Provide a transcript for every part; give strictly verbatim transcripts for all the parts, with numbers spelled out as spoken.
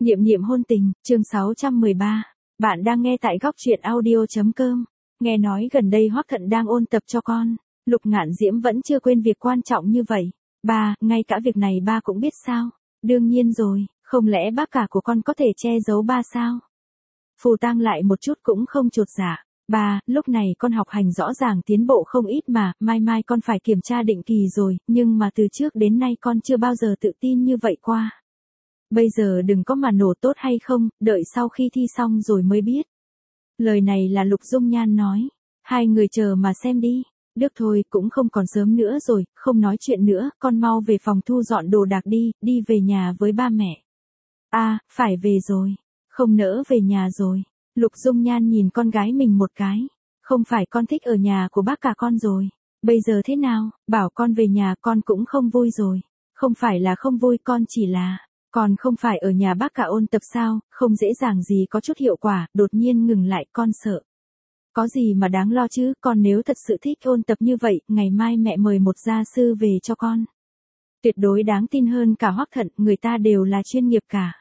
Niệm niệm hôn tình, chương sáu trăm mười ba. Bạn đang nghe tại góc truyện audio.com. Nghe nói gần đây Hoắc Thận đang ôn tập cho con. Lục Ngạn Diễm vẫn chưa quên việc quan trọng như vậy. Ba, ngay cả việc này ba cũng biết sao? Đương nhiên rồi, không lẽ bác cả của con có thể che giấu ba sao? Phù Tang lại một chút cũng không chột dạ. Ba, lúc này con học hành rõ ràng tiến bộ không ít mà, mai mai con phải kiểm tra định kỳ rồi, nhưng mà từ trước đến nay con chưa bao giờ tự tin như vậy qua. Bây giờ đừng có mà nổ tốt hay không, đợi sau khi thi xong rồi mới biết. Lời này là Lục Dung Nhan nói. Hai người chờ mà xem đi. Được thôi, cũng không còn sớm nữa rồi, không nói chuyện nữa, con mau về phòng thu dọn đồ đạc đi, đi về nhà với ba mẹ. À, phải về rồi. Không nỡ về nhà rồi. Lục Dung Nhan nhìn con gái mình một cái. Không phải con thích ở nhà của bác cả con rồi. Bây giờ thế nào, bảo con về nhà con cũng không vui rồi. Không phải là không vui, con chỉ là... Còn không phải ở nhà bác cả ôn tập sao, không dễ dàng gì có chút hiệu quả, đột nhiên ngừng lại, con sợ. Có gì mà đáng lo chứ, con nếu thật sự thích ôn tập như vậy, ngày mai mẹ mời một gia sư về cho con. Tuyệt đối đáng tin hơn cả Hoắc Thận, người ta đều là chuyên nghiệp cả.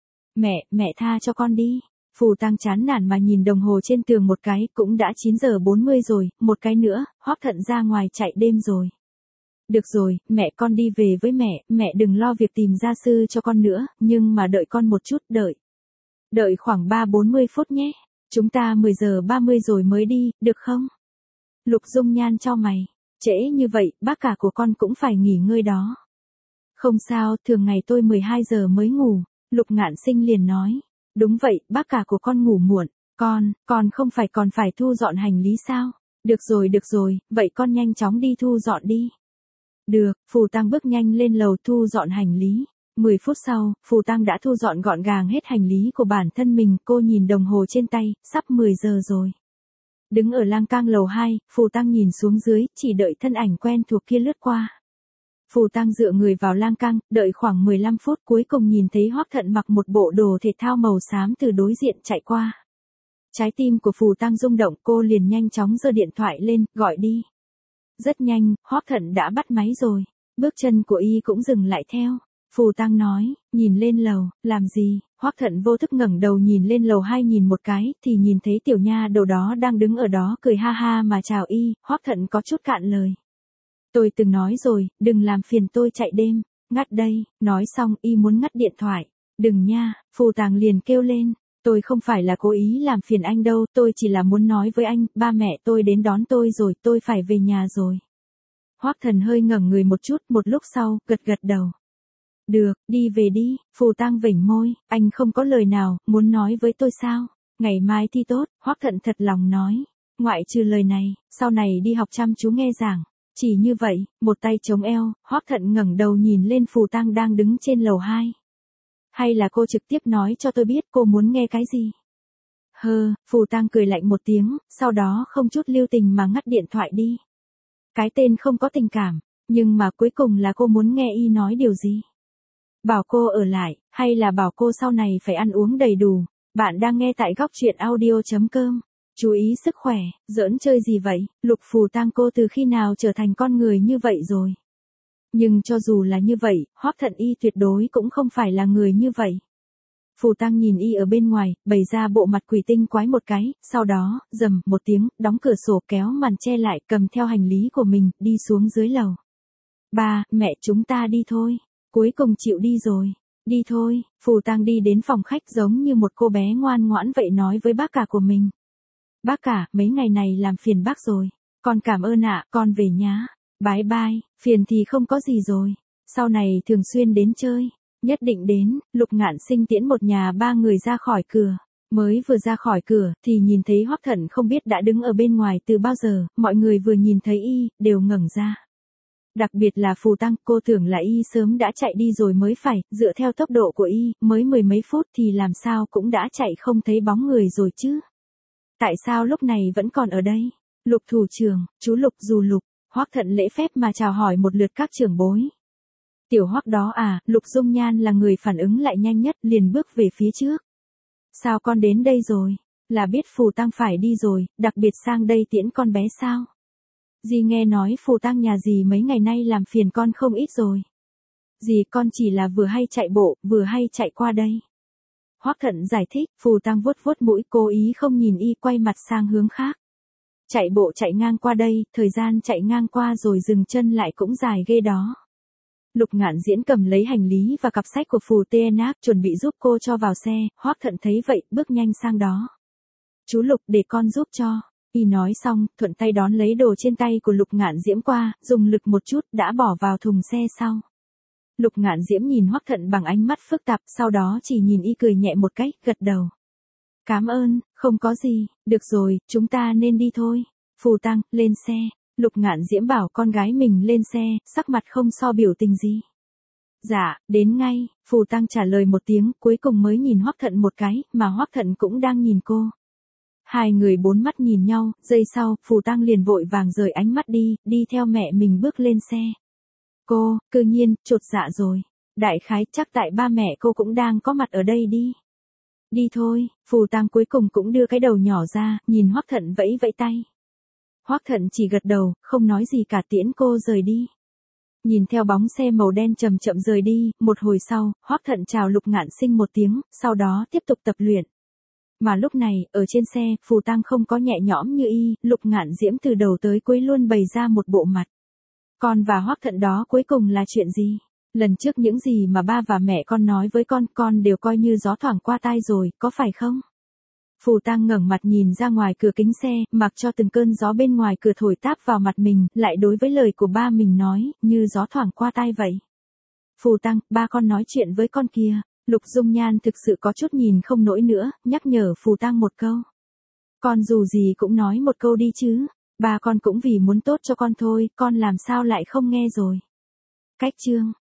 Mẹ, mẹ tha cho con đi. Phù Tang chán nản mà nhìn đồng hồ trên tường một cái, cũng đã chín giờ bốn mươi rồi, một cái nữa, Hoắc Thận ra ngoài chạy đêm rồi. Được rồi, mẹ con đi về với mẹ, mẹ đừng lo việc tìm gia sư cho con nữa, nhưng mà đợi con một chút, đợi. Đợi khoảng ba bốn mươi phút nhé, chúng ta mười giờ ba mươi rồi mới đi, được không? Lục Dung Nhan chau mày, trễ như vậy, bác cả của con cũng phải nghỉ ngơi đó. Không sao, thường ngày tôi mười hai giờ mới ngủ, Lục Ngạn Sinh liền nói. Đúng vậy, bác cả của con ngủ muộn, con, con không phải còn phải thu dọn hành lý sao? Được rồi được rồi, vậy con nhanh chóng đi thu dọn đi. Được, Phù Tang bước nhanh lên lầu thu dọn hành lý. mười phút sau, Phù Tang đã thu dọn gọn gàng hết hành lý của bản thân mình, cô nhìn đồng hồ trên tay, sắp mười giờ rồi. Đứng ở lan can lầu hai, Phù Tang nhìn xuống dưới, chỉ đợi thân ảnh quen thuộc kia lướt qua. Phù Tang dựa người vào lan can, đợi khoảng mười lăm phút cuối cùng nhìn thấy Hoắc Thận mặc một bộ đồ thể thao màu xám từ đối diện chạy qua. Trái tim của Phù Tang rung động, cô liền nhanh chóng giơ điện thoại lên, gọi đi. Rất nhanh, Hoắc Thận đã bắt máy rồi. Bước chân của y cũng dừng lại theo. Phù Tang nói, nhìn lên lầu, làm gì? Hoắc Thận vô thức ngẩng đầu nhìn lên lầu hai nhìn một cái, thì nhìn thấy tiểu nha đầu đó đang đứng ở đó cười ha ha mà chào y. Hoắc Thận có chút cạn lời. Tôi từng nói rồi, đừng làm phiền tôi chạy đêm. Ngắt đây, nói xong y muốn ngắt điện thoại. Đừng nha, Phù Tang liền kêu lên. Tôi không phải là cố ý làm phiền anh đâu, tôi chỉ là muốn nói với anh, ba mẹ tôi đến đón tôi rồi, tôi phải về nhà rồi. Hoắc Thần hơi ngẩng người một chút, một lúc sau, gật gật đầu. Được, đi về đi, Phù Tang vểnh môi, anh không có lời nào, muốn nói với tôi sao? Ngày mai thi tốt, Hoắc Thận thật lòng nói. Ngoại trừ lời này, sau này đi học chăm chú nghe giảng. Chỉ như vậy, một tay chống eo, Hoắc Thận ngẩng đầu nhìn lên Phù Tang đang đứng trên lầu hai. Hay là cô trực tiếp nói cho tôi biết cô muốn nghe cái gì? Hơ, Phù Tang cười lạnh một tiếng, sau đó không chút lưu tình mà ngắt điện thoại đi. Cái tên không có tình cảm, nhưng mà cuối cùng là cô muốn nghe y nói điều gì? Bảo cô ở lại, hay là bảo cô sau này phải ăn uống đầy đủ? Bạn đang nghe tại góc truyện audio.com. Chú ý sức khỏe, giỡn chơi gì vậy? Lục Phù Tang cô từ khi nào trở thành con người như vậy rồi? Nhưng cho dù là như vậy, Hoắc Thận y tuyệt đối cũng không phải là người như vậy. Phù Tang nhìn y ở bên ngoài, bày ra bộ mặt quỷ tinh quái một cái, sau đó, rầm một tiếng, đóng cửa sổ kéo màn che lại, cầm theo hành lý của mình, đi xuống dưới lầu. Ba, mẹ chúng ta đi thôi. Cuối cùng chịu đi rồi. Đi thôi, Phù Tang đi đến phòng khách giống như một cô bé ngoan ngoãn vậy nói với bác cả của mình. Bác cả, mấy ngày này làm phiền bác rồi. Con cảm ơn ạ, con về nhá. Bye bye, phiền thì không có gì rồi. Sau này thường xuyên đến chơi. Nhất định đến, Lục Ngạn Sinh tiễn một nhà ba người ra khỏi cửa. Mới vừa ra khỏi cửa, thì nhìn thấy Hoắc Thận không biết đã đứng ở bên ngoài từ bao giờ, mọi người vừa nhìn thấy y, đều ngẩng ra. Đặc biệt là Phù Tang, cô tưởng là y sớm đã chạy đi rồi mới phải, dựa theo tốc độ của y, mới mười mấy phút thì làm sao cũng đã chạy không thấy bóng người rồi chứ. Tại sao lúc này vẫn còn ở đây? Lục thủ trưởng, chú Lục dù Lục. Hoắc Thận lễ phép mà chào hỏi một lượt các trưởng bối. Tiểu Hoắc đó à, Lục Dung Nhan là người phản ứng lại nhanh nhất, liền bước về phía trước. Sao con đến đây rồi? Là biết Phù Tang phải đi rồi, đặc biệt sang đây tiễn con bé sao? Dì nghe nói Phù Tang nhà dì mấy ngày nay làm phiền con không ít rồi. Dì con chỉ là vừa hay chạy bộ, vừa hay chạy qua đây. Hoắc Thận giải thích, Phù Tăng vuốt vuốt mũi cố ý không nhìn y quay mặt sang hướng khác. Chạy bộ chạy ngang qua đây, thời gian chạy ngang qua rồi dừng chân lại cũng dài ghê đó. Lục Ngạn Diễn cầm lấy hành lý và cặp sách của Phù Tê Nác chuẩn bị giúp cô cho vào xe, Hoắc Thận thấy vậy, bước nhanh sang đó. Chú Lục để con giúp cho. Y nói xong, thuận tay đón lấy đồ trên tay của Lục Ngạn Diễm qua, dùng lực một chút đã bỏ vào thùng xe sau. Lục Ngạn Diễm nhìn Hoắc Thận bằng ánh mắt phức tạp, sau đó chỉ nhìn y cười nhẹ một cái, gật đầu. Cảm ơn, không có gì, được rồi, chúng ta nên đi thôi. Phù Tăng, lên xe. Lục Ngạn Diễm bảo con gái mình lên xe, sắc mặt không so biểu tình gì. Dạ, đến ngay, Phù Tăng trả lời một tiếng, cuối cùng mới nhìn Hoắc Thận một cái, mà Hoắc Thận cũng đang nhìn cô. Hai người bốn mắt nhìn nhau, giây sau, Phù Tăng liền vội vàng rời ánh mắt đi, đi theo mẹ mình bước lên xe. Cô, cư nhiên, chột dạ rồi. Đại khái chắc tại ba mẹ cô cũng đang có mặt ở đây đi. Đi thôi, Phù Tăng cuối cùng cũng đưa cái đầu nhỏ ra, nhìn Hoắc Thận vẫy vẫy tay. Hoắc Thận chỉ gật đầu, không nói gì cả tiễn cô rời đi. Nhìn theo bóng xe màu đen chậm chậm rời đi, một hồi sau, Hoắc Thận chào Lục Ngạn Sinh một tiếng, sau đó tiếp tục tập luyện. Mà lúc này, ở trên xe, Phù Tăng không có nhẹ nhõm như y, Lục Ngạn Diễm từ đầu tới cuối luôn bày ra một bộ mặt. Con và Hoắc Thận đó cuối cùng là chuyện gì? Lần trước những gì mà ba và mẹ con nói với con, con đều coi như gió thoảng qua tai rồi, có phải không? Phù Tăng ngẩng mặt nhìn ra ngoài cửa kính xe, mặc cho từng cơn gió bên ngoài cửa thổi táp vào mặt mình, lại đối với lời của ba mình nói, như gió thoảng qua tai vậy. Phù Tăng, ba con nói chuyện với con kia. Lục Dung Nhan thực sự có chút nhìn không nổi nữa, nhắc nhở Phù Tăng một câu. Con dù gì cũng nói một câu đi chứ, ba con cũng vì muốn tốt cho con thôi, con làm sao lại không nghe rồi. Cách chương.